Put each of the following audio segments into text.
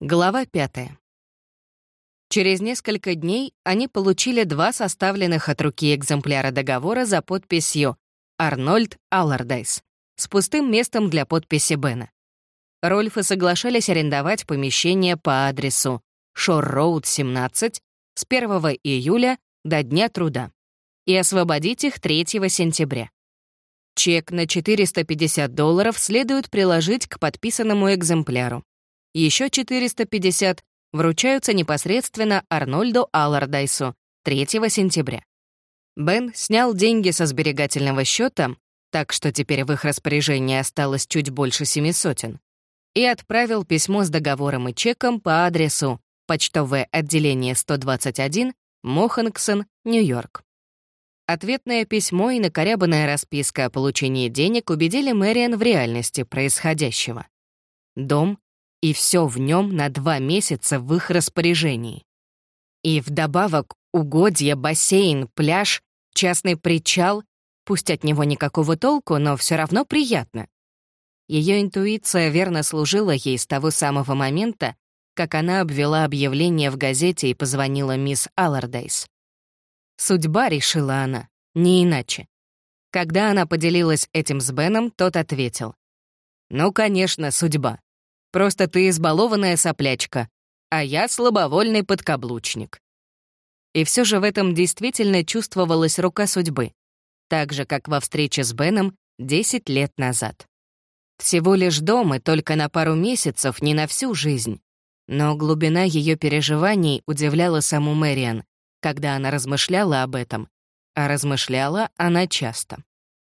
Глава 5. Через несколько дней они получили 2 составленных от руки экземпляра договора за подписью «Арнольд Аллардайс» с пустым местом для подписи Бена. Рольфы соглашались арендовать помещение по адресу Шор-Роуд, 17, с 1 июля до Дня труда и освободить их 3 сентября. Чек на $450 следует приложить к подписанному экземпляру. Еще 450 вручаются непосредственно Арнольду Аллардайсу 3 сентября. Бен снял деньги со сберегательного счета, так что теперь в их распоряжении осталось чуть больше 700, и отправил письмо с договором и чеком по адресу почтовое отделение 121, Моханксон, Нью-Йорк. Ответное письмо и накорябанная расписка о получении денег убедили Мэриан в реальности происходящего. Дом и все в нем на 2 месяца в их распоряжении. И вдобавок угодья, бассейн, пляж, частный причал, пусть от него никакого толку, но все равно приятно. Ее интуиция верно служила ей с того самого момента, как она обвела объявление в газете и позвонила мисс Аллардайс. Судьба, решила она, не иначе. Когда она поделилась этим с Беном, тот ответил: «Ну, конечно, судьба. Просто ты избалованная соплячка, а я слабовольный подкаблучник». И все же в этом действительно чувствовалась рука судьбы, так же, как во встрече с Беном 10 лет назад. Всего лишь дом и только на пару месяцев, не на всю жизнь. Но глубина ее переживаний удивляла саму Мэриан, когда она размышляла об этом, а размышляла она часто.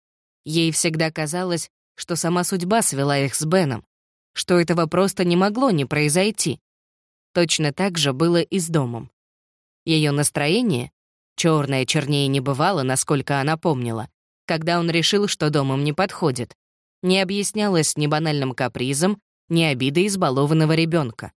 Ей всегда казалось, что сама судьба свела их с Беном, что этого просто не могло не произойти. Точно так же было и с домом. Ее настроение, черное чернее не бывало, насколько она помнила, когда он решил, что дом им не подходит, не объяснялось ни банальным капризом, ни обидой избалованного ребенка.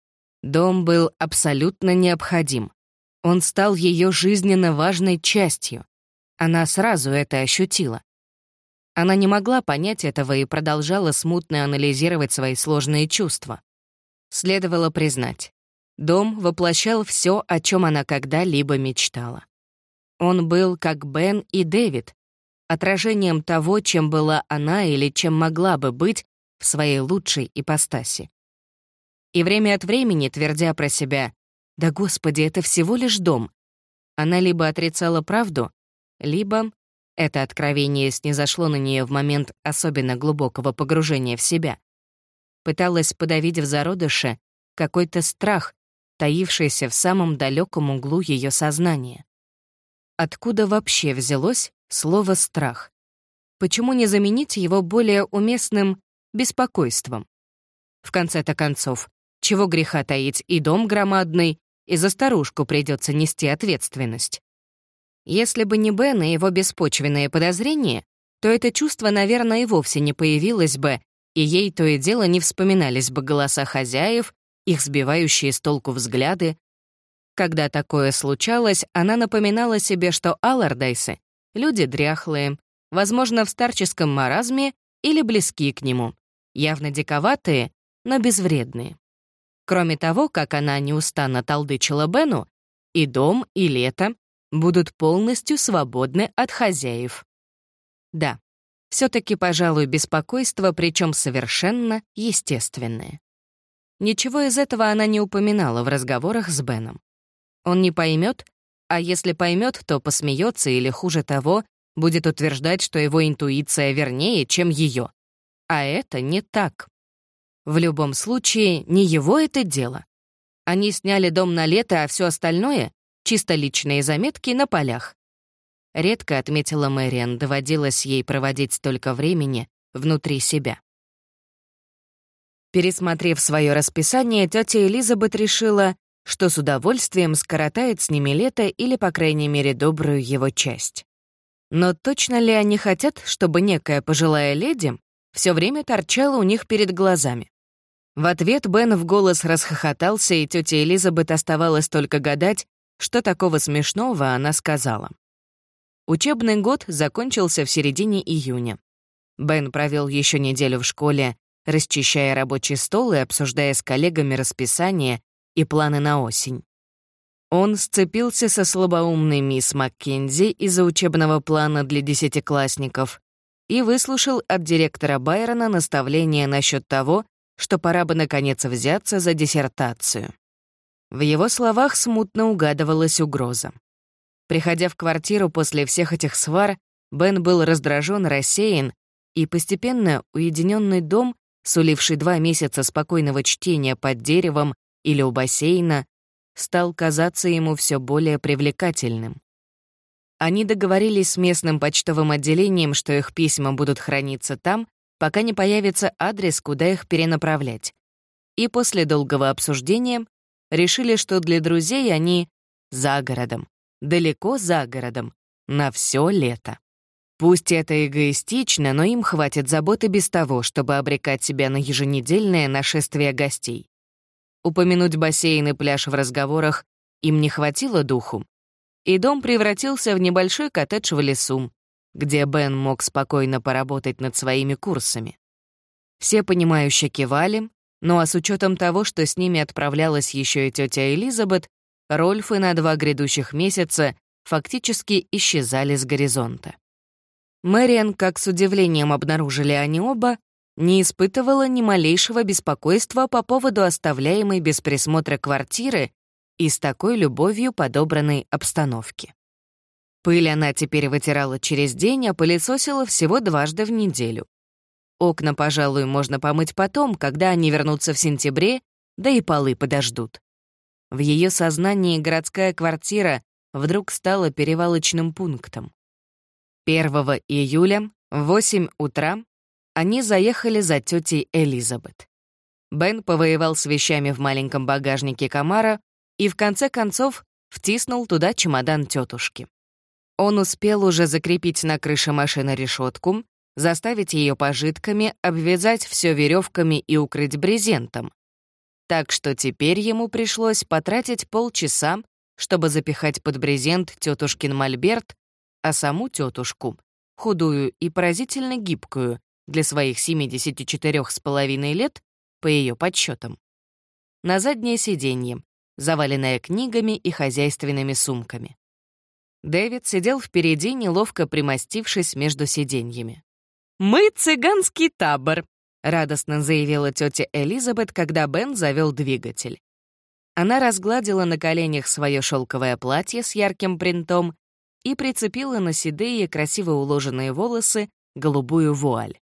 Дом был абсолютно необходим. Он стал ее жизненно важной частью. Она сразу это ощутила. Она не могла понять этого и продолжала смутно анализировать свои сложные чувства. Следовало признать, дом воплощал все, о чем она когда-либо мечтала. Он был, как Бен и Дэвид, отражением того, чем была она или чем могла бы быть в своей лучшей ипостаси. И время от времени, твердя про себя: «Да, Господи, это всего лишь дом», она либо отрицала правду, либо это откровение снизошло на нее в момент особенно глубокого погружения в себя. Пыталась подавить в зародыше какой-то страх, таившийся в самом далеком углу ее сознания. Откуда вообще взялось слово «страх»? Почему не заменить его более уместным беспокойством? В конце-то концов, чего греха таить, и дом громадный, и за старушку придется нести ответственность. Если бы не Бен и его беспочвенные подозрения, то это чувство, наверное, и вовсе не появилось бы, и ей то и дело не вспоминались бы голоса хозяев, их сбивающие с толку взгляды. Когда такое случалось, она напоминала себе, что Аллардайсы — люди дряхлые, возможно, в старческом маразме или близки к нему, явно диковатые, но безвредные. Кроме того, как она неустанно толдычила Бену, и дом, и лето будут полностью свободны от хозяев. Да, все-таки, пожалуй, беспокойство, причем совершенно естественное. Ничего из этого она не упоминала в разговорах с Беном. Он не поймет, а если поймет, то посмеется или, хуже того, будет утверждать, что его интуиция вернее, чем ее. А это не так. В любом случае, не его это дело. Они сняли дом на лето, а все остальное — чисто личные заметки на полях. Редко, отметила Мэриан, доводилось ей проводить столько времени внутри себя. Пересмотрев свое расписание, тетя Элизабет решила, что с удовольствием скоротает с ними лето или, по крайней мере, добрую его часть. Но точно ли они хотят, чтобы некая пожилая леди все время торчала у них перед глазами? В ответ Бен в голос расхохотался, и тетя Элизабет оставалось только гадать, что такого смешного она сказала. Учебный год закончился в середине июня. Бен провел еще неделю в школе расчищая рабочий стол и обсуждая с коллегами расписание и планы на осень. Он сцепился со слабоумной мисс Маккензи из-за учебного плана для десятиклассников и выслушал от директора Байрона наставление насчет того, что пора бы наконец взяться за диссертацию. В его словах смутно угадывалась угроза. Приходя в квартиру после всех этих свар, Бен был раздражен, рассеян, и постепенно уединенный дом, суливший 2 месяца спокойного чтения под деревом или у бассейна, стал казаться ему все более привлекательным. Они договорились с местным почтовым отделением, что их письма будут храниться там, пока не появится адрес, куда их перенаправлять. И после долгого обсуждения решили, что для друзей они за городом, далеко за городом, на все лето. Пусть это эгоистично, но им хватит заботы без того, чтобы обрекать себя на еженедельное нашествие гостей. Упомянуть бассейн и пляж в разговорах им не хватило духу, и дом превратился в небольшой коттедж в лесу, где Бен мог спокойно поработать над своими курсами. Все понимающе кивали, ну а с учетом того, что с ними отправлялась еще и тетя Элизабет, Рольфы на 2 грядущих месяца фактически исчезали с горизонта. Мэриан, как с удивлением обнаружили они оба, не испытывала ни малейшего беспокойства по поводу оставляемой без присмотра квартиры и с такой любовью подобранной обстановки. Пыль она теперь вытирала через день, а пылесосила всего 2 раза в неделю. Окна, пожалуй, можно помыть потом, когда они вернутся в сентябре, да и полы подождут. В ее сознании городская квартира вдруг стала перевалочным пунктом. 1 июля в 8 утра они заехали за тетей Элизабет. Бен повоевал с вещами в маленьком багажнике Камара и в конце концов втиснул туда чемодан тетушки. Он успел уже закрепить на крыше машины решетку, заставить ее пожитками, обвязать все веревками и укрыть брезентом. Так что теперь ему пришлось потратить полчаса, чтобы запихать под брезент тетушкин мольберт, а саму тетушку, худую и поразительно гибкую для своих 74,5 лет, по ее подсчетам, на заднее сиденье, заваленное книгами и хозяйственными сумками. Дэвид сидел впереди, неловко примостившись между сиденьями. «Мы цыганский табор», — радостно заявила тетя Элизабет, когда Бен завел двигатель. Она разгладила на коленях свое шелковое платье с ярким принтом и прицепила на седые, красиво уложенные волосы голубую вуаль.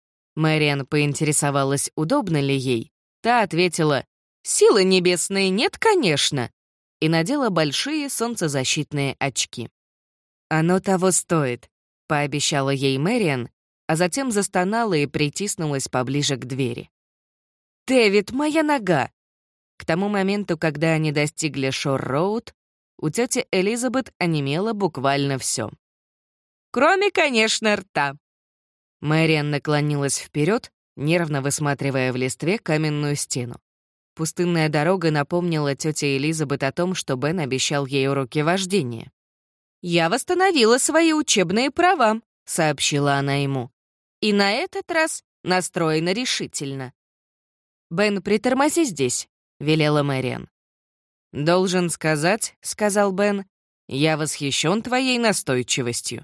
Мэриан поинтересовалась, удобно ли ей. Та ответила: «Силы небесные нет, конечно», и надела большие солнцезащитные очки. «Оно того стоит», — пообещала ей Мэриан, а затем застонала и притиснулась поближе к двери. «Дэвид, моя нога!» К тому моменту, когда они достигли Шор-Роуд, у тети Элизабет онемело буквально все. «Кроме, конечно, рта». Мэриан наклонилась вперед, нервно высматривая в листве каменную стену. Пустынная дорога напомнила тете Элизабет о том, что Бен обещал ей уроки вождения. «Я восстановила свои учебные права», — сообщила она ему. «И на этот раз настроена решительно». «Бен, притормози здесь», — велела Мэриан. «Должен сказать», — сказал Бен, — «я восхищен твоей настойчивостью».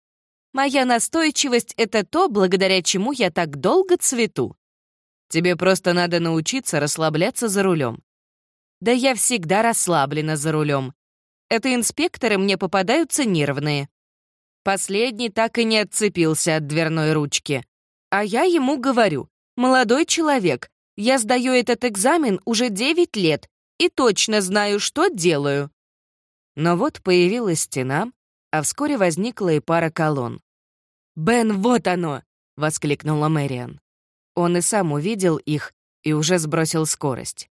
«Моя настойчивость — это то, благодаря чему я так долго цвету. Тебе просто надо научиться расслабляться за рулем». «Да я всегда расслаблена за рулем. Это инспекторы мне попадаются нервные». Последний так и не отцепился от дверной ручки. А я ему говорю: «Молодой человек, я сдаю этот экзамен уже 9 лет и точно знаю, что делаю». Но вот появилась стена, а вскоре возникла и пара колонн. «Бен, вот оно!» — воскликнула Мэриан. Он и сам увидел их и уже сбросил скорость.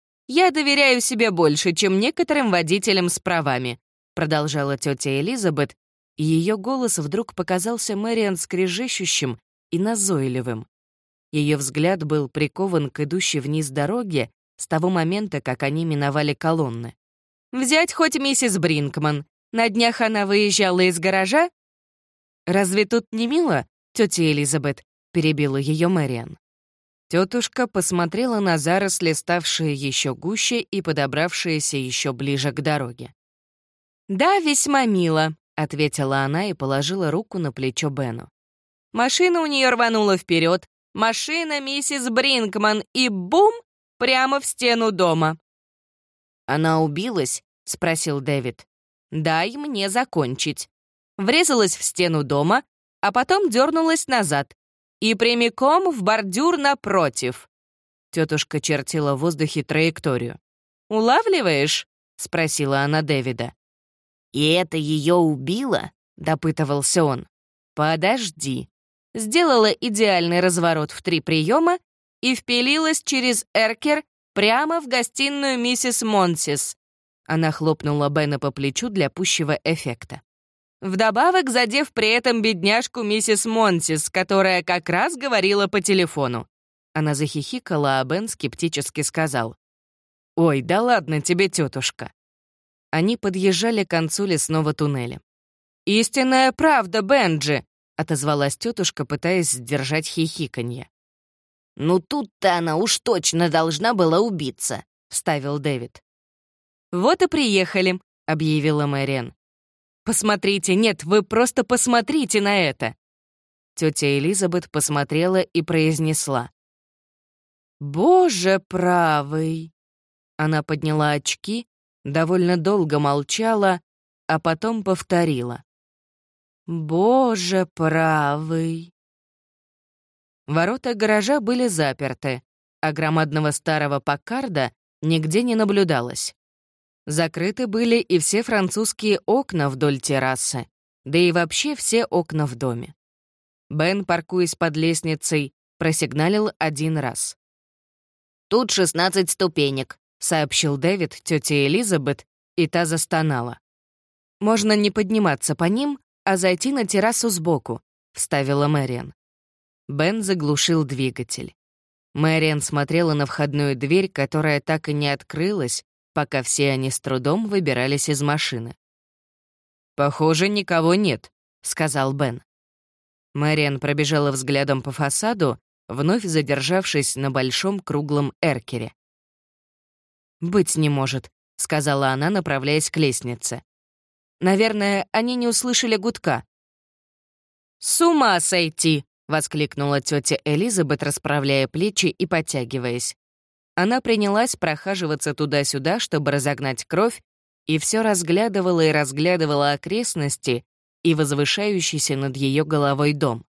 «Я доверяю себе больше, чем некоторым водителям с правами», — продолжала тетя Элизабет, и ее голос вдруг показался Мэриан скрежещущим и назойливым. Ее взгляд был прикован к идущей вниз дороге с того момента, как они миновали колонны. «Взять хоть миссис Бринкман. На днях она выезжала из гаража». «Разве тут не мило, тетя Элизабет?» — перебила ее Мэриан. Тетушка посмотрела на заросли, ставшие еще гуще и подобравшиеся еще ближе к дороге. «Да, весьма мило», — ответила она и положила руку на плечо Бену. Машина у нее рванула вперед, машина миссис Бринкман, и бум! Прямо в стену дома. «Она убилась?» — спросил Дэвид. «Дай мне закончить». Врезалась в стену дома, а потом дернулась назад и прямиком в бордюр напротив. Тетушка чертила в воздухе траекторию. «Улавливаешь?» — спросила она Дэвида. «И это ее убило?» — допытывался он. «Подожди». Сделала идеальный разворот в 3 приема и впилилась через эркер прямо в гостиную миссис Монсис. Она хлопнула Бена по плечу для пущего эффекта. Вдобавок задев при этом бедняжку миссис Монсис, которая как раз говорила по телефону. Она захихикала, а Бен скептически сказал: «Ой, да ладно тебе, тетушка». Они подъезжали к концу лесного туннеля. «Истинная правда, Бенджи», — отозвалась тетушка, пытаясь сдержать хихиканье. «Ну тут-то она уж точно должна была убиться», — вставил Дэвид. «Вот и приехали», — объявила Мэриан. «Посмотрите, нет, вы просто посмотрите на это!» Тетя Элизабет посмотрела и произнесла: «Боже правый!» Она подняла очки, довольно долго молчала, а потом повторила: «Боже правый!» Ворота гаража были заперты, а громадного старого Паккарда нигде не наблюдалось. Закрыты были и все французские окна вдоль террасы, да и вообще все окна в доме. Бен, паркуясь под лестницей, просигналил 1 раз. «Тут 16 ступенек», — сообщил Дэвид тете Элизабет, и та застонала. «Можно не подниматься по ним, а зайти на террасу сбоку», — вставила Мэриан. Бен заглушил двигатель. Мэриан смотрела на входную дверь, которая так и не открылась, пока все они с трудом выбирались из машины. «Похоже, никого нет», — сказал Бен. Мэриан пробежала взглядом по фасаду, вновь задержавшись на большом круглом эркере. «Быть не может», — сказала она, направляясь к лестнице. «Наверное, они не услышали гудка». «С ума сойти!» — воскликнула тетя Элизабет, расправляя плечи и подтягиваясь. Она принялась прохаживаться туда-сюда, чтобы разогнать кровь, и все разглядывала и разглядывала окрестности и возвышающийся над ее головой дом.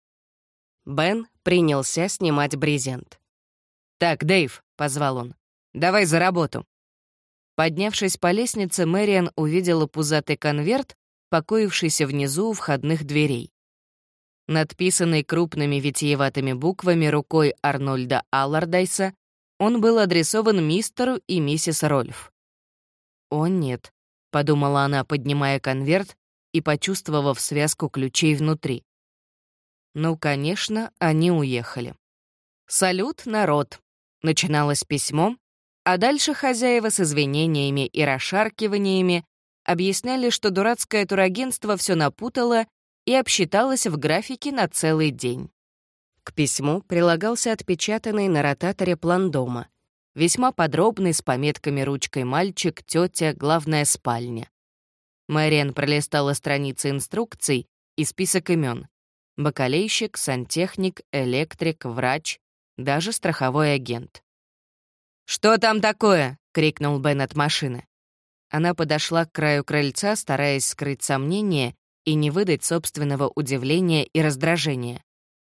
Бен принялся снимать брезент. «Так, Дэйв», — позвал он, — «давай за работу». Поднявшись по лестнице, Мэриан увидела пузатый конверт, покоившийся внизу у входных дверей. Надписанный крупными витиеватыми буквами рукой Арнольда Аллардайса, он был адресован мистеру и миссис Рольф. «О, нет», — подумала она, поднимая конверт и почувствовав связку ключей внутри. Ну, конечно, они уехали. «Салют, народ», — начиналось письмо, а дальше хозяева с извинениями и расшаркиваниями объясняли, что дурацкое турагентство все напутало и обсчиталось в графике на целый день. К письму прилагался отпечатанный на ротаторе план дома, весьма подробный, с пометками ручкой «Мальчик», «Тетя», «Главная спальня». Мэриан пролистала страницы инструкций и список имен: бакалейщик, сантехник, электрик, врач, даже страховой агент. «Что там такое?» — крикнул Бен от машины. Она подошла к краю крыльца, стараясь скрыть сомнения и не выдать собственного удивления и раздражения.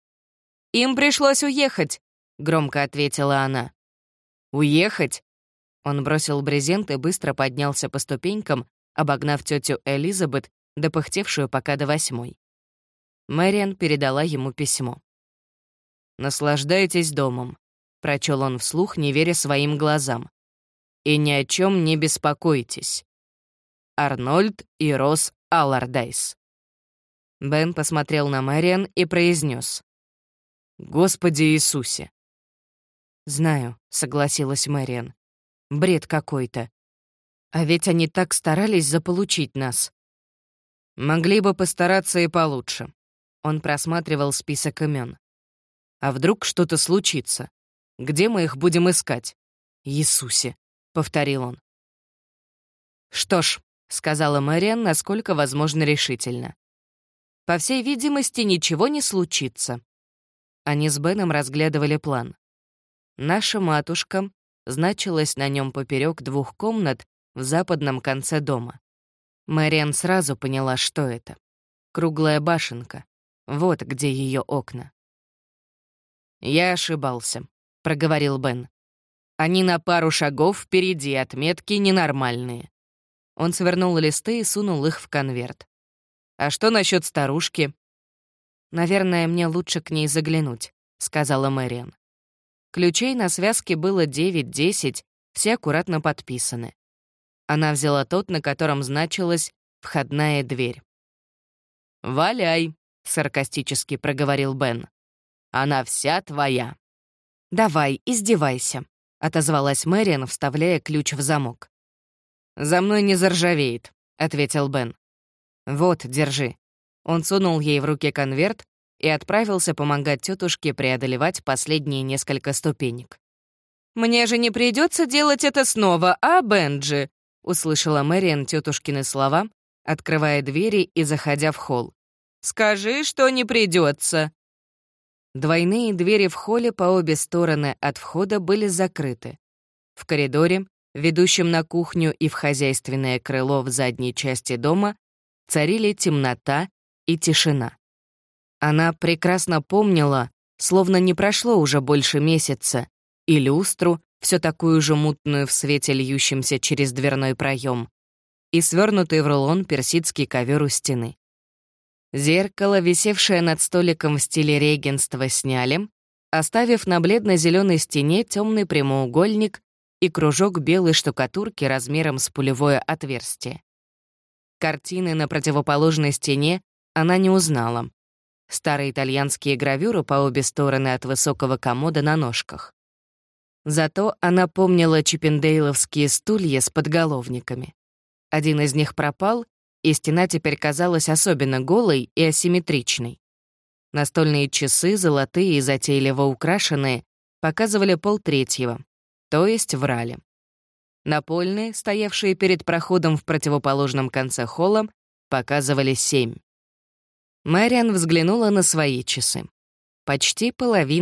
«Им пришлось уехать», — громко ответила она. «Уехать?» Он бросил брезент и быстро поднялся по ступенькам, обогнав тетю Элизабет, допыхтевшую пока до 8. Мэриан передала ему письмо. «Наслаждайтесь домом», — прочел он вслух, не веря своим глазам. «И ни о чем не беспокойтесь. Арнольд и Росс Аллардайс». Бен посмотрел на Мэриан и произнес: «Господи Иисусе!» «Знаю», — согласилась Мэриан. «Бред какой-то. А ведь они так старались заполучить нас». «Могли бы постараться и получше». Он просматривал список имен. «А вдруг что-то случится? Где мы их будем искать?» «Иисусе», — повторил он. «Что ж», — сказала Мэриан, насколько возможно решительно. «По всей видимости, ничего не случится». Они с Беном разглядывали план. «Наша матушка» значилась на нем поперек 2 комнат в западном конце дома. Мэриан сразу поняла, что это. Круглая башенка. Вот где ее окна. «Я ошибался», — проговорил Бен. «Они на пару шагов впереди, отметки ненормальные». Он свернул листы и сунул их в конверт. «А что насчет старушки?» «Наверное, мне лучше к ней заглянуть», — сказала Мэриан. Ключей на связке было 9-10, все аккуратно подписаны. Она взяла тот, на котором значилась «входная дверь». «Валяй», — саркастически проговорил Бен. «Она вся твоя». «Давай, издевайся», — отозвалась Мэриан, вставляя ключ в замок. «За мной не заржавеет», — ответил Бен. «Вот, держи». Он сунул ей в руки конверт и отправился помогать тетушке преодолевать последние несколько ступенек. «Мне же не придется делать это снова, а, Бенджи?» — услышала Мэриан тетушкины слова, открывая двери и заходя в холл. «Скажи, что не придется. Двойные двери в холле по обе стороны от входа были закрыты. В коридоре, ведущем на кухню и в хозяйственное крыло в задней части дома, царили темнота и тишина. Она прекрасно помнила, словно не прошло уже больше месяца, и люстру, все такую же мутную в свете льющемся через дверной проем, и свернутый в рулон персидский ковер у стены. Зеркало, висевшее над столиком в стиле регенства, сняли, оставив на бледно-зеленой стене темный прямоугольник и кружок белой штукатурки размером с пулевое отверстие. Картины на противоположной стене она не узнала. Старые итальянские гравюры по обе стороны от высокого комода на ножках. Зато она помнила чиппендейловские стулья с подголовниками. Один из них пропал, и стена теперь казалась особенно голой и асимметричной. Настольные часы, золотые и затейливо украшенные, показывали 2:30, то есть врали. Напольные, стоявшие перед проходом в противоположном конце холла, показывали 7. Мэриан взглянула на свои часы. Почти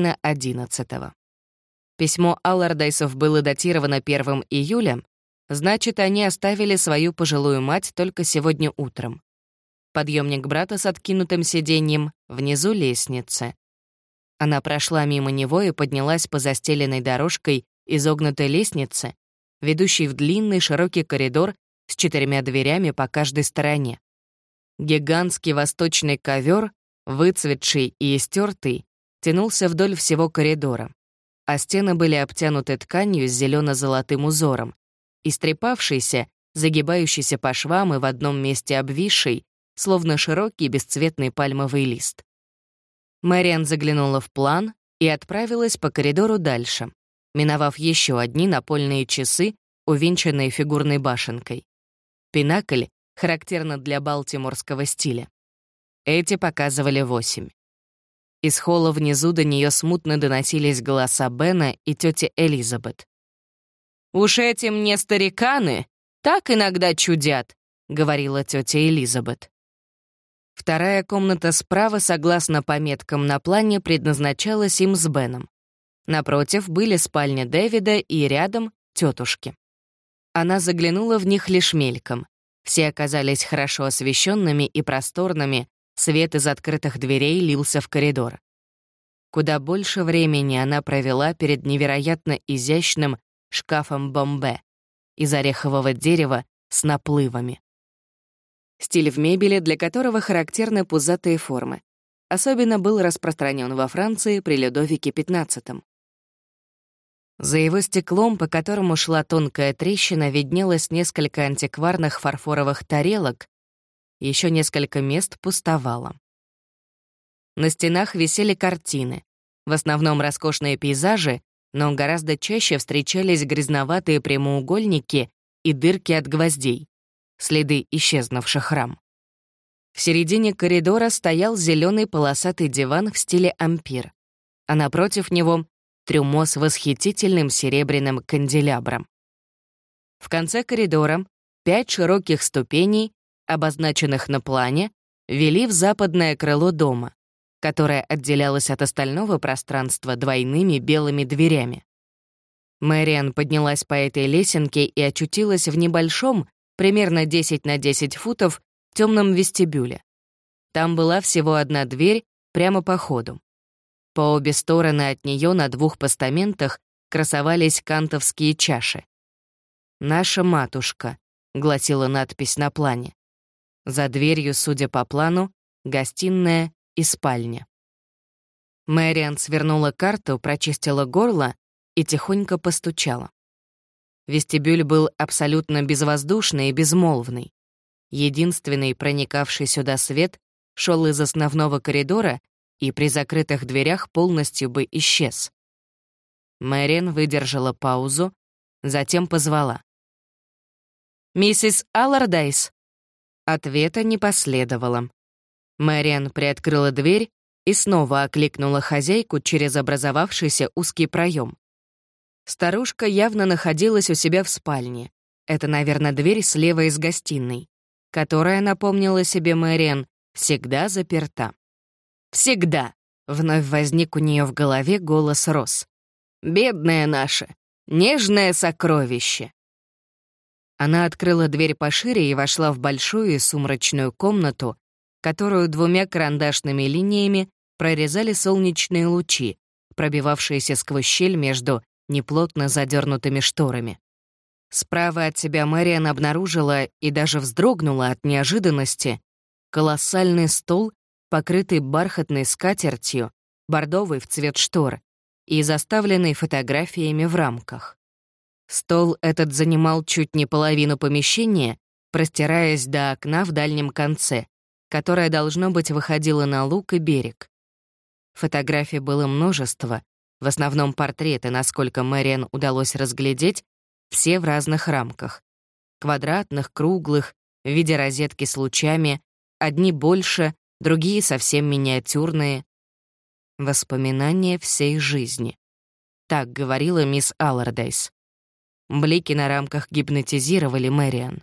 10:30. Письмо Аллардайсов было датировано 1 июля, значит, они оставили свою пожилую мать только сегодня утром. Подъемник брата с откинутым сиденьем, внизу лестницы. Она прошла мимо него и поднялась по застеленной дорожкой изогнутой лестнице, ведущей в длинный широкий коридор с 4 дверями по каждой стороне. Гигантский восточный ковер, выцветший и истертый, тянулся вдоль всего коридора, а стены были обтянуты тканью с зелено-золотым узором, истрепавшийся, загибающийся по швам и в одном месте обвисший, словно широкий бесцветный пальмовый лист. Мэриан заглянула в план и отправилась по коридору дальше, миновав еще одни напольные часы, увенчанные фигурной башенкой. Пинакль, характерно для балтиморского стиля. Эти показывали 8. Из холла внизу до нее смутно доносились голоса Бена и тети Элизабет. «Уж эти мне стариканы так иногда чудят», — говорила тетя Элизабет. Вторая комната справа, согласно пометкам на плане, предназначалась им с Беном. Напротив были спальня Дэвида и рядом — тетушки. Она заглянула в них лишь мельком. Все оказались хорошо освещенными и просторными, свет из открытых дверей лился в коридор. Куда больше времени она провела перед невероятно изящным шкафом Бомбе из орехового дерева с наплывами. Стиль в мебели, для которого характерны пузатые формы, особенно был распространен во Франции при Людовике XV. За его стеклом, по которому шла тонкая трещина, виднелось несколько антикварных фарфоровых тарелок, еще несколько мест пустовало. На стенах висели картины, в основном роскошные пейзажи, но гораздо чаще встречались грязноватые прямоугольники и дырки от гвоздей, следы исчезнувших рам. В середине коридора стоял зеленый полосатый диван в стиле ампир, а напротив него трюмо с восхитительным серебряным канделябром. В конце коридора 5 широких ступеней, обозначенных на плане, вели в западное крыло дома, которое отделялось от остального пространства двойными белыми дверями. Мэриан поднялась по этой лесенке и очутилась в небольшом, примерно 10 на 10 футов, темном вестибюле. Там была всего одна дверь прямо по ходу. По обе стороны от нее на 2 постаментах красовались кантовские чаши. «Наша матушка», — гласила надпись на плане. За дверью, судя по плану, гостиная и спальня. Мэриан свернула карту, прочистила горло и тихонько постучала. Вестибюль был абсолютно безвоздушный и безмолвный. Единственный проникавший сюда свет шел из основного коридора и при закрытых дверях полностью бы исчез. Мэриан выдержала паузу, затем позвала. «Миссис Аллардайс?» Ответа не последовало. Мэриан приоткрыла дверь и снова окликнула хозяйку через образовавшийся узкий проем. Старушка явно находилась у себя в спальне. Это, наверное, дверь слева из гостиной, которая, напомнила себе Мэриан, всегда заперта. «Всегда!» — вновь возник у нее в голове голос Росс. «Бедное наше, нежное сокровище!» Она открыла дверь пошире и вошла в большую и сумрачную комнату, которую 2 карандашными линиями прорезали солнечные лучи, пробивавшиеся сквозь щель между неплотно задернутыми шторами. Справа от себя Мэриан обнаружила и даже вздрогнула от неожиданности колоссальный стол, покрытый бархатной скатертью, бордовый в цвет штор и заставленный фотографиями в рамках. Стол этот занимал чуть не половину помещения, простираясь до окна в дальнем конце, которое, должно быть, выходило на луг и берег. Фотографий было множество, в основном портреты, насколько Мэриан удалось разглядеть, все в разных рамках. Квадратных, круглых, в виде розетки с лучами, одни больше, другие совсем миниатюрные. Воспоминания всей жизни. Так говорила мисс Аллардайс. Блики на рамках гипнотизировали Мэриан.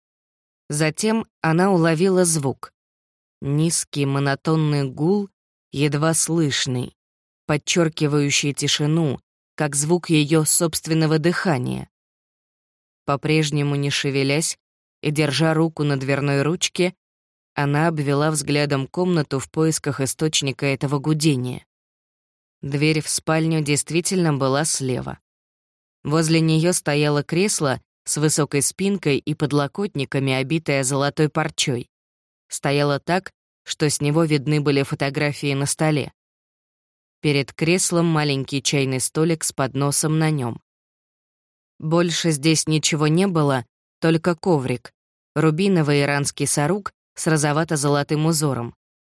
Затем она уловила звук. Низкий монотонный гул, едва слышный, подчеркивающий тишину, как звук ее собственного дыхания. По-прежнему не шевелясь и держа руку на дверной ручке, она обвела взглядом комнату в поисках источника этого гудения. Дверь в спальню действительно была слева. Возле нее стояло кресло с высокой спинкой и подлокотниками, обитое золотой парчой. Стояло так, что с него видны были фотографии на столе. Перед креслом маленький чайный столик с подносом на нем. Больше здесь ничего не было, только коврик, рубиновый иранский сарук с розовато-золотым узором.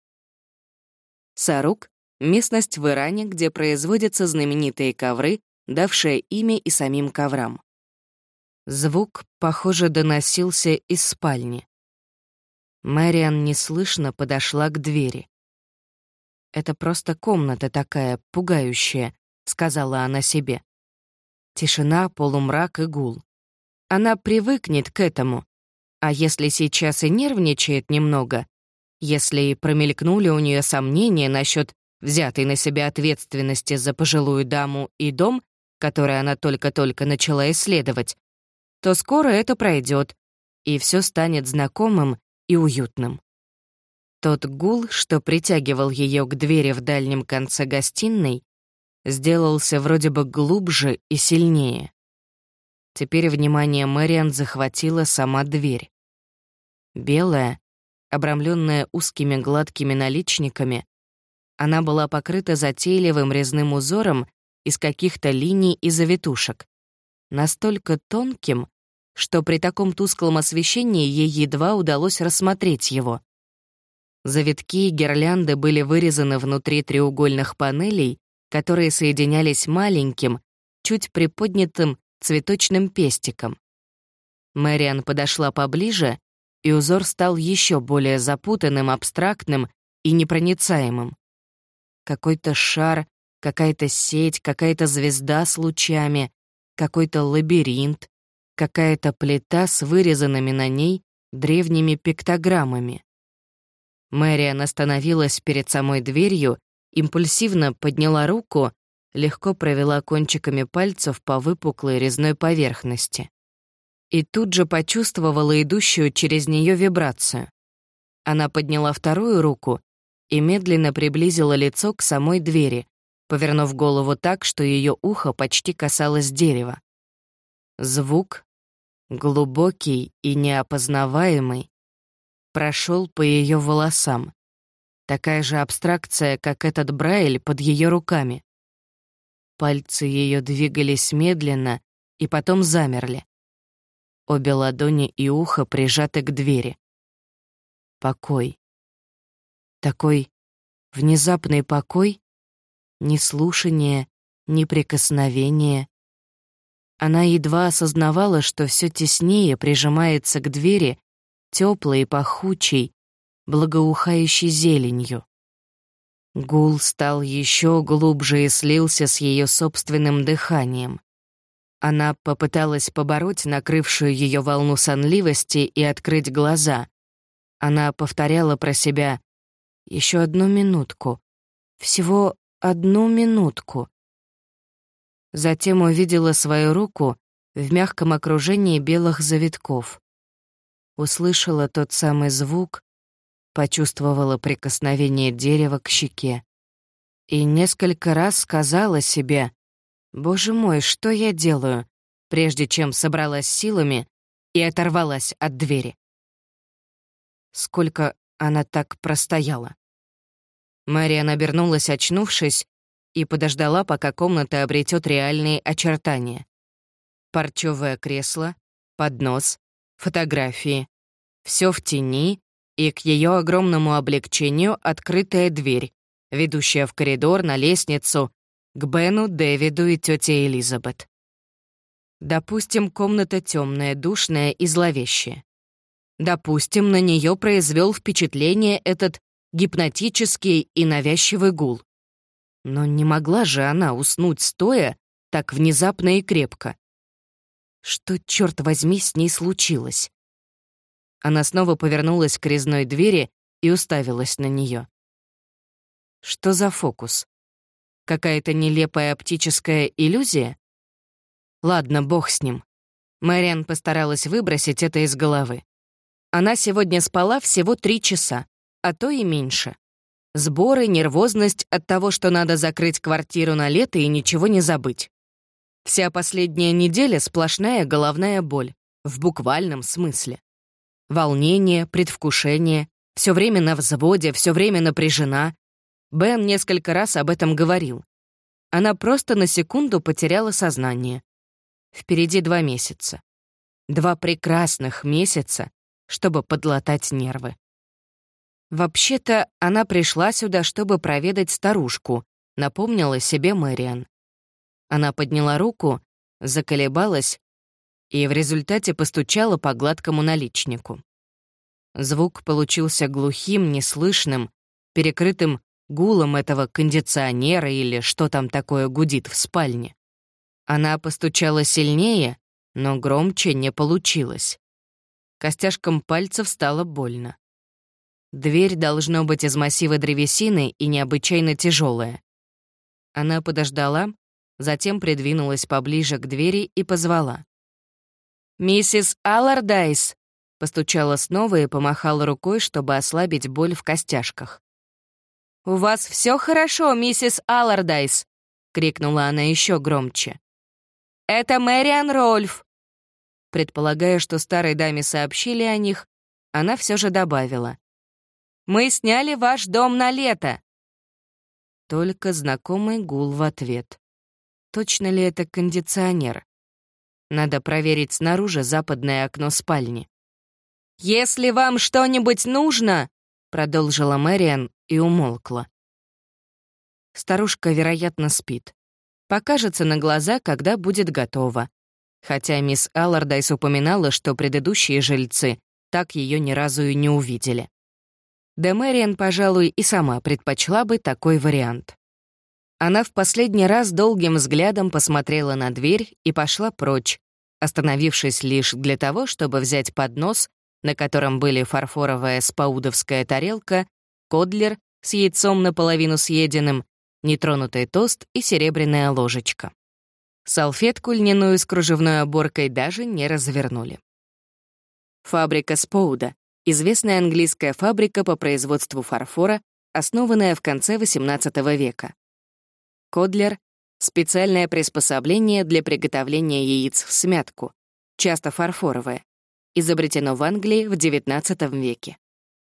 Сарук — местность в Иране, где производятся знаменитые ковры, давшие имя и самим коврам. Звук, похоже, доносился из спальни. Мэриан неслышно подошла к двери. «Это просто комната такая, пугающая», — сказала она себе. Тишина, полумрак и гул. Она привыкнет к этому. А если сейчас и нервничает немного, если и промелькнули у нее сомнения насчет взятой на себя ответственности за пожилую даму и дом, который она только-только начала исследовать, то скоро это пройдет, и все станет знакомым и уютным. Тот гул, что притягивал ее к двери в дальнем конце гостиной, сделался вроде бы глубже и сильнее. Теперь внимание Мэриан захватила сама дверь. Белая, обрамленная узкими гладкими наличниками, она была покрыта затейливым резным узором из каких-то линий и завитушек, настолько тонким, что при таком тусклом освещении ей едва удалось рассмотреть его. Завитки и гирлянды были вырезаны внутри треугольных панелей, которые соединялись маленьким, чуть приподнятым цветочным пестиком. Мэриан подошла поближе, и узор стал еще более запутанным, абстрактным и непроницаемым. Какой-то шар, Какая-то сеть, какая-то звезда с лучами, какой-то лабиринт, какая-то плита с вырезанными на ней древними пиктограммами. Мэриан остановилась перед самой дверью, импульсивно подняла руку, легко провела кончиками пальцев по выпуклой резной поверхности. И тут же почувствовала идущую через нее вибрацию. Она подняла вторую руку и медленно приблизила лицо к самой двери, повернув голову так, что ее ухо почти касалось дерева. Звук, глубокий и неопознаваемый, прошел по ее волосам. Такая же абстракция, как этот Брайль под ее руками. Пальцы ее двигались медленно и потом замерли. Обе ладони и ухо прижаты к двери. Покой. Такой внезапный покой, ни слушания, ни прикосновения. Она едва осознавала, что все теснее прижимается к двери, теплой и пахучей, благоухающей зеленью. Гул стал еще глубже и слился с ее собственным дыханием. Она попыталась побороть накрывшую ее волну сонливости и открыть глаза. Она повторяла про себя: «Еще одну минутку. Всего одну минутку». Затем увидела свою руку в мягком окружении белых завитков. Услышала тот самый звук, почувствовала прикосновение дерева к щеке. И несколько раз сказала себе: «Боже мой, что я делаю?», прежде чем собралась силами и оторвалась от двери. Сколько она так простояла? Мэриан обернулась, очнувшись, и подождала, пока комната обретет реальные очертания. Парчевое кресло, поднос, фотографии. Все в тени, и к ее огромному облегчению открытая дверь, ведущая в коридор на лестницу к Бену, Дэвиду и тете Элизабет. Допустим, комната темная, душная и зловещая. Допустим, на нее произвел впечатление этот гипнотический и навязчивый гул. Но не могла же она уснуть стоя так внезапно и крепко. Что, черт возьми, с ней случилось? Она снова повернулась к резной двери и уставилась на нее. Что за фокус? Какая-то нелепая оптическая иллюзия? Ладно, бог с ним. Мэриан постаралась выбросить это из головы. Она сегодня спала всего 3 часа, а то и меньше. Сборы, нервозность от того, что надо закрыть квартиру на лето и ничего не забыть. Вся последняя неделя — сплошная головная боль, в буквальном смысле. Волнение, предвкушение, все время на взводе, все время напряжена. Бен несколько раз об этом говорил. Она просто на секунду потеряла сознание. Впереди 2 месяца. 2 прекрасных месяца, чтобы подлатать нервы. Вообще-то, она пришла сюда, чтобы проведать старушку, напомнила себе Мэриан. Она подняла руку, заколебалась и в результате постучала по гладкому наличнику. Звук получился глухим, неслышным, перекрытым гулом этого кондиционера или что там такое гудит в спальне. Она постучала сильнее, но громче не получилось. Костяшкам пальцев стало больно. Дверь должно быть из массива древесины и необычайно тяжелая. Она подождала, затем придвинулась поближе к двери и позвала. «Миссис Аллардайс!» Постучала снова и помахала рукой, чтобы ослабить боль в костяшках. «У вас все хорошо, миссис Аллардайс!» — крикнула она еще громче. «Это Мэриан Рольф!» Предполагая, что старой даме сообщили о них, она все же добавила. «Мы сняли ваш дом на лето!» Только знакомый гул в ответ. Точно ли это кондиционер? Надо проверить снаружи западное окно спальни. «Если вам что-нибудь нужно», — продолжила Мэриан и умолкла. Старушка, вероятно, спит. Покажется на глаза, когда будет готова. Хотя мисс Аллардайс упоминала, что предыдущие жильцы так ее ни разу и не увидели. Да Мэриан, пожалуй, и сама предпочла бы такой вариант. Она в последний раз долгим взглядом посмотрела на дверь и пошла прочь, остановившись лишь для того, чтобы взять поднос, на котором были фарфоровая спаудовская тарелка, кодлер с яйцом наполовину съеденным, нетронутый тост и серебряная ложечка. Салфетку льняную с кружевной оборкой даже не развернули. Фабрика Споуда — известная английская фабрика по производству фарфора, основанная в конце XVIII века. Кодлер — специальное приспособление для приготовления яиц в смятку, часто фарфоровое, изобретено в Англии в XIX веке.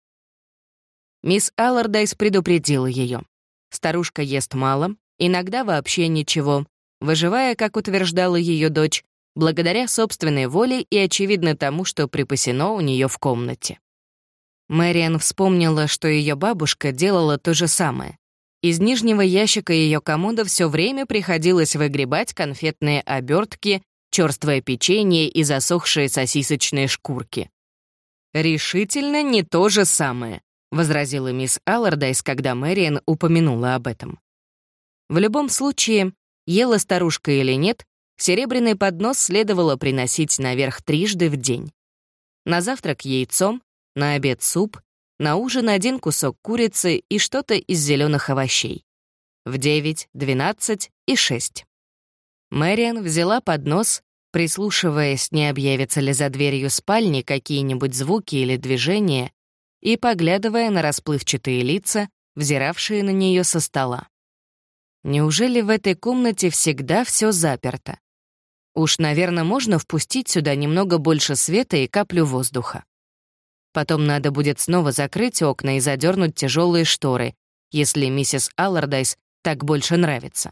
Мисс Аллардайс предупредила ее. Старушка ест мало, иногда вообще ничего, выживая, как утверждала ее дочь, благодаря собственной воле и, очевидно, тому, что припасено у нее в комнате. Мэриан вспомнила, что ее бабушка делала то же самое. Из нижнего ящика ее комода все время приходилось выгребать конфетные обертки, черствое печенье и засохшие сосисочные шкурки. «Решительно не то же самое», — возразила мисс Аллардайс, когда Мэриан упомянула об этом. В любом случае, ела старушка или нет, серебряный поднос следовало приносить наверх трижды в день. На завтрак яйцом, на обед суп, на ужин 1 кусок курицы и что-то из зеленых овощей. В 9, 12 и 6. Мэриан взяла поднос, прислушиваясь, не объявятся ли за дверью спальни какие-нибудь звуки или движения, и поглядывая на расплывчатые лица, взиравшие на нее со стола. Неужели в этой комнате всегда все заперто? Уж, наверное, можно впустить сюда немного больше света и каплю воздуха. Потом надо будет снова закрыть окна и задернуть тяжелые шторы, если миссис Аллардайс так больше нравится.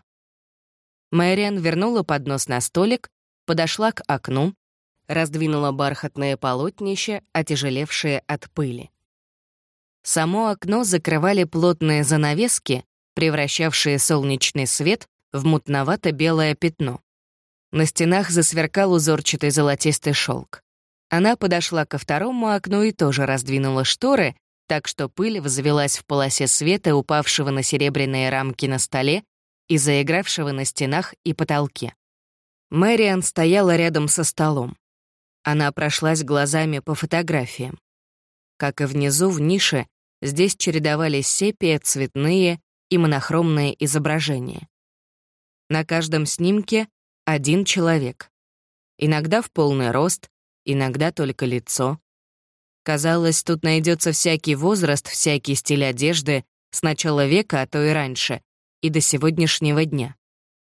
Мэриан вернула поднос на столик, подошла к окну, раздвинула бархатное полотнище, отяжелевшее от пыли. Само окно закрывали плотные занавески, превращавшие солнечный свет в мутновато-белое пятно. На стенах засверкал узорчатый золотистый шелк. Она подошла ко второму окну и тоже раздвинула шторы, так что пыль взвелась в полосе света, упавшего на серебряные рамки на столе и заигравшего на стенах и потолке. Мэриан стояла рядом со столом. Она прошлась глазами по фотографиям. Как и внизу, в нише, здесь чередовались сепия, цветные и монохромные изображения. На каждом снимке один человек. Иногда в полный рост, иногда только лицо. Казалось, тут найдется всякий возраст, всякий стиль одежды с начала века, а то и раньше, и до сегодняшнего дня.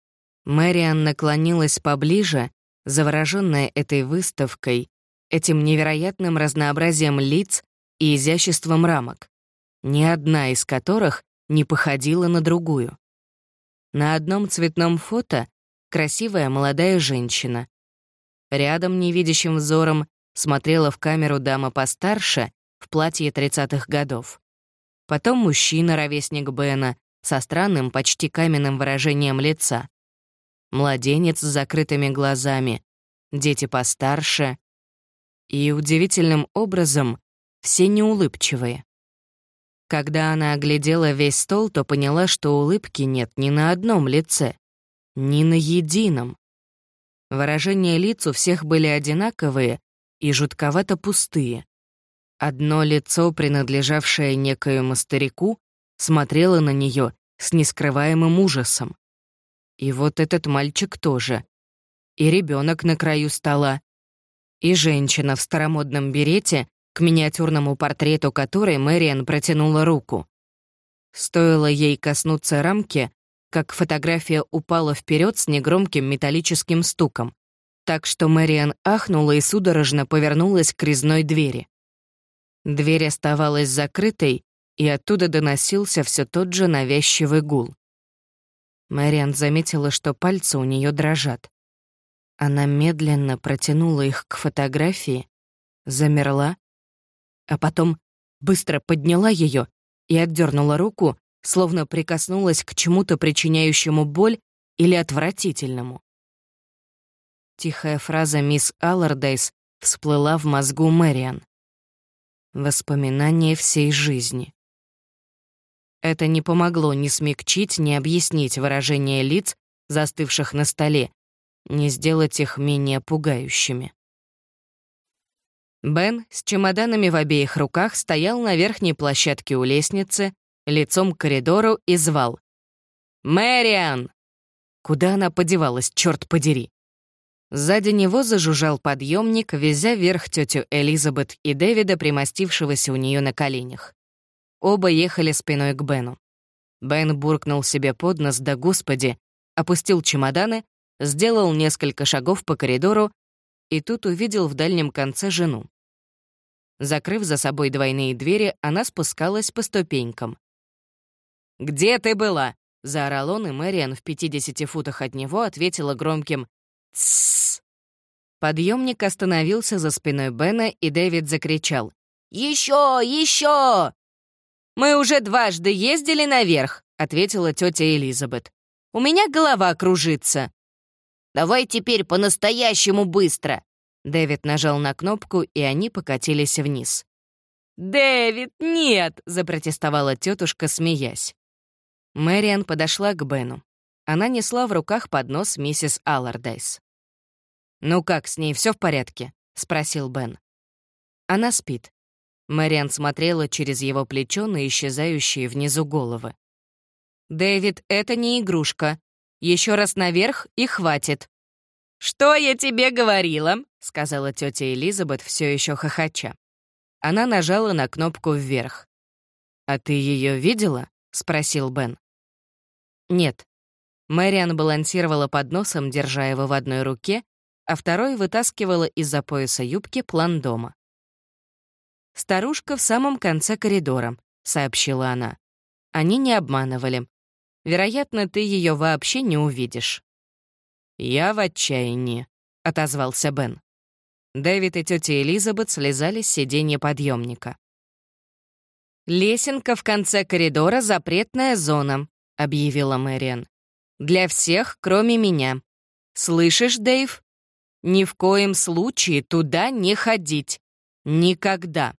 Мэриан наклонилась поближе, заворожённая этой выставкой, этим невероятным разнообразием лиц и изяществом рамок, ни одна из которых не походила на другую. На одном цветном фото красивая молодая женщина. Рядом невидящим взором смотрела в камеру дама постарше в платье 30-х годов. Потом мужчина, ровесник Бена, со странным, почти каменным выражением лица. Младенец с закрытыми глазами, дети постарше. И удивительным образом все неулыбчивые. Когда она оглядела весь стол, то поняла, что улыбки нет ни на одном лице, ни на едином. Выражения лиц у всех были одинаковые и жутковато пустые. Одно лицо, принадлежавшее некоему старику, смотрело на нее с нескрываемым ужасом. И вот этот мальчик тоже. И ребенок на краю стола. И женщина в старомодном берете, к миниатюрному портрету которой Мэриан протянула руку. Стоило ей коснуться рамки, как фотография упала вперед с негромким металлическим стуком, так что Мэриан ахнула и судорожно повернулась к резной двери. Дверь оставалась закрытой, и оттуда доносился все тот же навязчивый гул. Мэриан заметила, что пальцы у нее дрожат. Она медленно протянула их к фотографии, замерла, а потом быстро подняла ее и отдернула руку, словно прикоснулась к чему-то причиняющему боль или отвратительному. Тихая фраза мисс Аллардайс всплыла в мозгу Мэриан. Воспоминание всей жизни. Это не помогло ни смягчить, ни объяснить выражение лиц, застывших на столе, ни сделать их менее пугающими. Бен с чемоданами в обеих руках стоял на верхней площадке у лестницы, лицом к коридору и звал: «Мэриан!» Куда она подевалась, черт подери? Сзади него зажужжал подъемник, везя вверх тетю Элизабет и Дэвида, примостившегося у нее на коленях. Оба ехали спиной к Бену. Бен буркнул себе под нос: «Да господи!», опустил чемоданы, сделал несколько шагов по коридору и тут увидел в дальнем конце жену. Закрыв за собой двойные двери, она спускалась по ступенькам. «Где ты была?» — заорал он, и Мэриан в 50 футах от него ответила громким «Тссс». Подъемник остановился за спиной Бена, и Дэвид закричал: «Еще! Еще!» «Мы уже дважды ездили наверх», — ответила тетя Элизабет. «У меня голова кружится». «Давай теперь по-настоящему быстро!» Дэвид нажал на кнопку, и они покатились вниз. «Дэвид, нет!» — запротестовала тетушка, смеясь. Мэриан подошла к Бену. Она несла в руках поднос миссис Аллардайс. «Ну как, с ней все в порядке?» — спросил Бен. «Она спит». Мэриан смотрела через его плечо на исчезающие внизу головы. «Дэвид, это не игрушка. Еще раз наверх и хватит». «Что я тебе говорила?» — сказала тетя Элизабет, все еще хохоча. Она нажала на кнопку вверх. «А ты ее видела?» — спросил Бен. «Нет». Мэриан балансировала под носом, держа его в одной руке, а второй вытаскивала из-за пояса юбки план дома. «Старушка в самом конце коридора», — сообщила она. «Они не обманывали. Вероятно, ты ее вообще не увидишь». «Я в отчаянии», — отозвался Бен. Дэвид и тетя Элизабет слезали с сиденья подъемника. «Лесенка в конце коридора — запретная зона», — объявила Мэриан. «Для всех, кроме меня. Слышишь, Дэйв? Ни в коем случае туда не ходить. Никогда».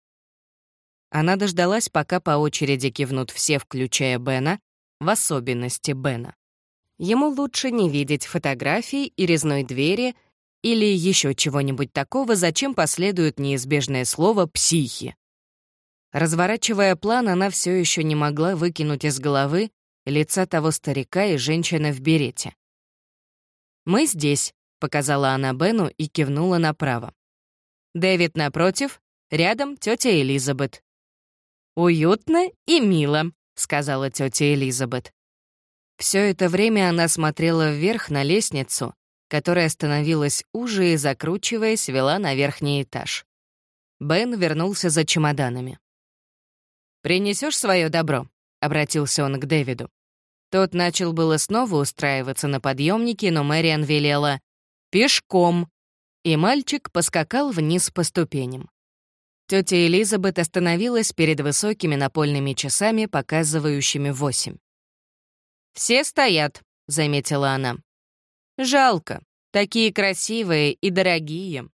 Она дождалась, пока по очереди кивнут все, включая Бена, в особенности Бена. Ему лучше не видеть фотографий и резной двери или еще чего-нибудь такого, зачем последует неизбежное слово «психи». Разворачивая план, она все еще не могла выкинуть из головы лица того старика и женщины в берете. «Мы здесь», — показала она Бену и кивнула направо. «Дэвид напротив, рядом тетя Элизабет». «Уютно и мило», — сказала тетя Элизабет. Все это время она смотрела вверх на лестницу, которая становилась уже и, закручиваясь, вела на верхний этаж. Бен вернулся за чемоданами. «Принесешь свое добро?» — обратился он к Дэвиду. Тот начал было снова устраиваться на подъемнике, но Мэриан велела «пешком», и мальчик поскакал вниз по ступеням. Тетя Элизабет остановилась перед высокими напольными часами, показывающими 8. «Все стоят», — заметила она. «Жалко, такие красивые и дорогие».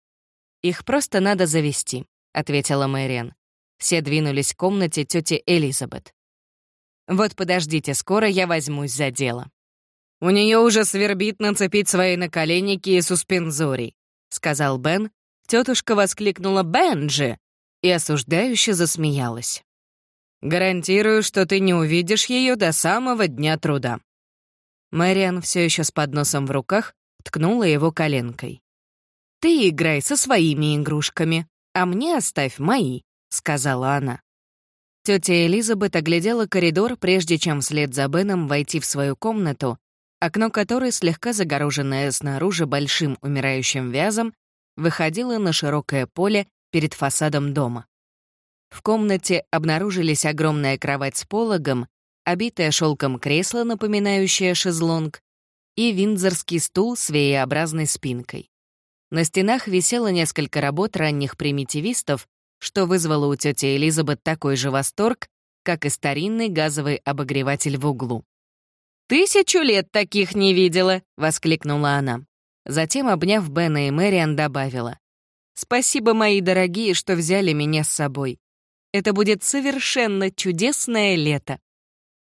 «Их просто надо завести», — ответила Мэриан. Все двинулись к комнате тети Элизабет. «Вот подождите, скоро я возьмусь за дело». «У нее уже свербит нацепить свои наколенники и суспензорий», — сказал Бен. Тетушка воскликнула «Бенджи!» и осуждающе засмеялась. «Гарантирую, что ты не увидишь ее до самого дня труда». Мэриан, все еще с подносом в руках, ткнула его коленкой. «Ты играй со своими игрушками, а мне оставь мои», — сказала она. Тетя Элизабет оглядела коридор, прежде чем вслед за Беном войти в свою комнату, окно которой, слегка загороженное снаружи большим умирающим вязом, выходило на широкое поле перед фасадом дома. В комнате обнаружились огромная кровать с пологом, обитое шелком кресло, напоминающее шезлонг, и виндзорский стул с вееобразной спинкой. На стенах висело несколько работ ранних примитивистов, что вызвало у тети Элизабет такой же восторг, как и старинный газовый обогреватель в углу. «1000 лет таких не видела!» — воскликнула она. Затем, обняв Бена и Мэриан, добавила: «Спасибо, мои дорогие, что взяли меня с собой. Это будет совершенно чудесное лето».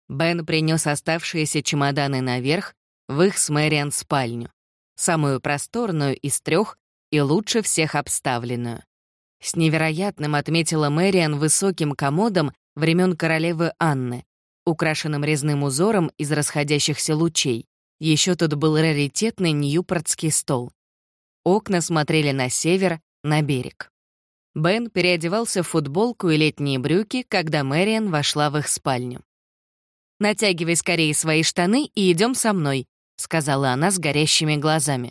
Бен принес оставшиеся чемоданы наверх, в их с Мэриан спальню, самую просторную из 3 и лучше всех обставленную. С невероятным отметила Мэриан высоким комодом времен королевы Анны, украшенным резным узором из расходящихся лучей. Еще тут был раритетный ньюпортский стол. Окна смотрели на север, на берег. Бен переодевался в футболку и летние брюки, когда Мэриан вошла в их спальню. «Натягивай скорее свои штаны и идем со мной», — сказала она с горящими глазами.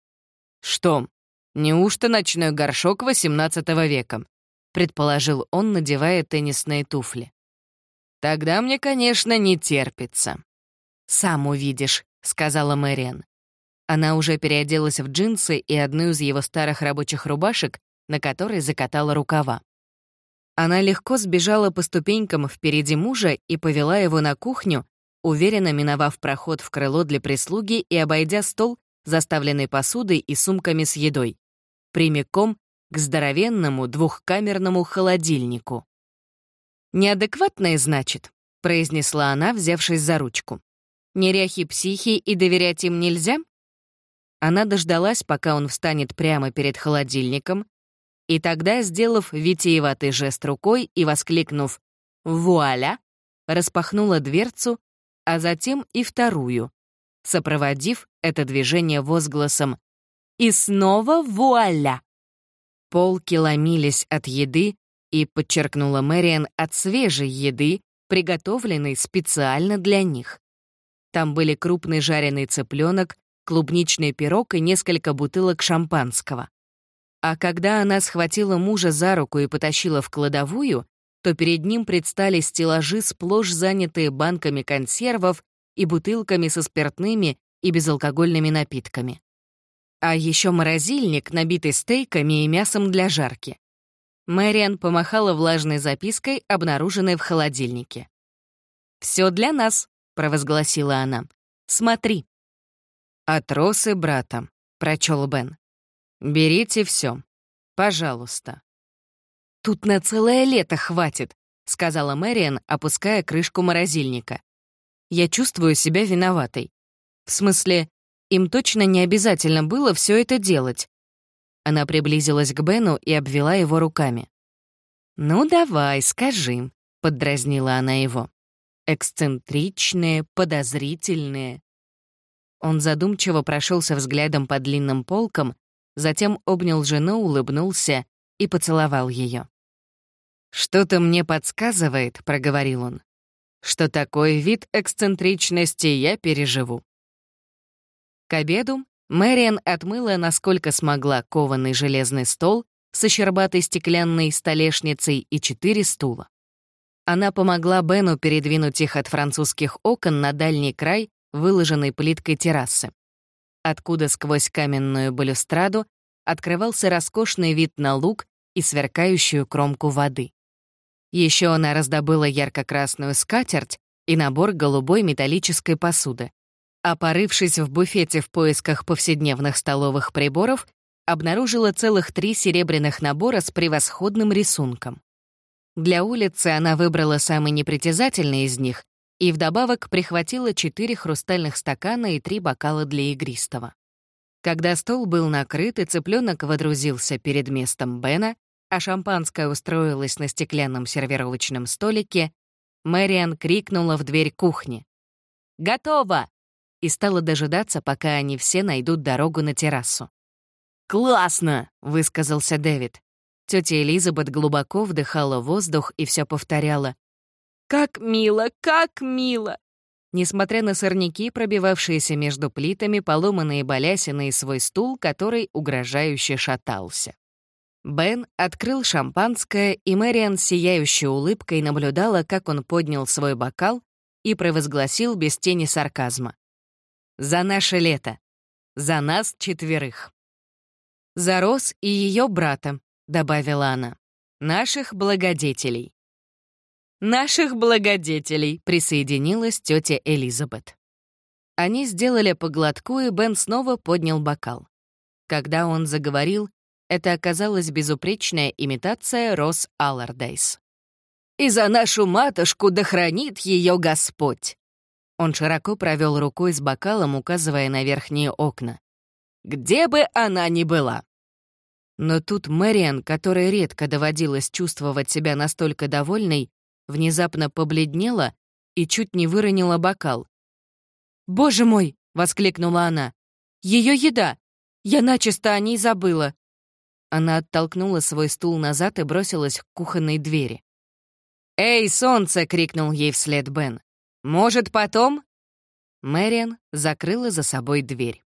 «Что, неужто ночной горшок XVIII века?» — предположил он, надевая теннисные туфли. «Тогда мне, конечно, не терпится». «Сам увидишь», — сказала Мэриан. Она уже переоделась в джинсы и одну из его старых рабочих рубашек, на которой закатала рукава. Она легко сбежала по ступенькам впереди мужа и повела его на кухню, уверенно миновав проход в крыло для прислуги и обойдя стол, заставленный посудой и сумками с едой, прямиком к здоровенному двухкамерному холодильнику. «Неадекватные, значит», — произнесла она, взявшись за ручку. «Неряхи-психи и доверять им нельзя?» Она дождалась, пока он встанет прямо перед холодильником, и тогда, сделав витиеватый жест рукой и воскликнув «Вуаля!», распахнула дверцу, а затем и вторую, сопроводив это движение возгласом «И снова вуаля!». Полки ломились от еды и, подчеркнула Мэриан, от свежей еды, приготовленной специально для них. Там были крупный жареный цыпленок, клубничный пирог и несколько бутылок шампанского. А когда она схватила мужа за руку и потащила в кладовую, то перед ним предстали стеллажи, сплошь занятые банками консервов и бутылками со спиртными и безалкогольными напитками. А еще морозильник, набитый стейками и мясом для жарки. Мэриан помахала влажной запиской, обнаруженной в холодильнике. «Все для нас», — провозгласила она. «Смотри». «От Росы брата», — прочел Бен. «Берите все, пожалуйста». «Тут на целое лето хватит», — сказала Мэриан, опуская крышку морозильника. «Я чувствую себя виноватой. В смысле, им точно не обязательно было все это делать». Она приблизилась к Бену и обвела его руками. «Ну давай, скажи», — поддразнила она его. «Эксцентричные, подозрительные». Он задумчиво прошелся взглядом по длинным полкам, затем обнял жену, улыбнулся и поцеловал ее. «Что-то мне подсказывает», — проговорил он, «что такой вид эксцентричности я переживу». К обеду Мэриан отмыла, насколько смогла, кованый железный стол со щербатой стеклянной столешницей и 4 стула. Она помогла Бену передвинуть их от французских окон на дальний край, выложенной плиткой террасы, откуда сквозь каменную балюстраду открывался роскошный вид на луг и сверкающую кромку воды. Еще она раздобыла ярко-красную скатерть и набор голубой металлической посуды, а порывшись в буфете в поисках повседневных столовых приборов, обнаружила целых 3 серебряных набора с превосходным рисунком. Для улицы она выбрала самый непритязательный из них и вдобавок прихватила 4 хрустальных стакана и 3 бокала для игристого. Когда стол был накрыт и цыпленок водрузился перед местом Бена, а шампанское устроилось на стеклянном сервировочном столике, Мэриан крикнула в дверь кухни. «Готово!» и стала дожидаться, пока они все найдут дорогу на террасу. «Классно!» — высказался Дэвид. Тётя Элизабет глубоко вдыхала воздух и все повторяла. «Как мило, как мило!» Несмотря на сорняки, пробивавшиеся между плитами, поломанные балясины и свой стул, который угрожающе шатался. Бен открыл шампанское, и Мэриан с сияющей улыбкой наблюдала, как он поднял свой бокал и провозгласил без тени сарказма. «За наше лето! За нас 4! За Рос и ее брата», — добавила она. «Наших благодетелей». «Наших благодетелей», — присоединилась тетя Элизабет. Они сделали по глотку, и Бен снова поднял бокал. Когда он заговорил, это оказалась безупречная имитация Рос Аллардейс. и за нашу матушку да хранит ее Господь!» Он широко провел рукой с бокалом, указывая на верхние окна. «Где бы она ни была!» Но тут Мэриан, которой редко доводилось чувствовать себя настолько довольной, внезапно побледнела и чуть не выронила бокал. «Боже мой!» — воскликнула она. «Ее еда! Я начисто о ней забыла!» Она оттолкнула свой стул назад и бросилась к кухонной двери. «Эй, солнце!» — крикнул ей вслед Бен. «Может, потом?» Мэриан закрыла за собой дверь.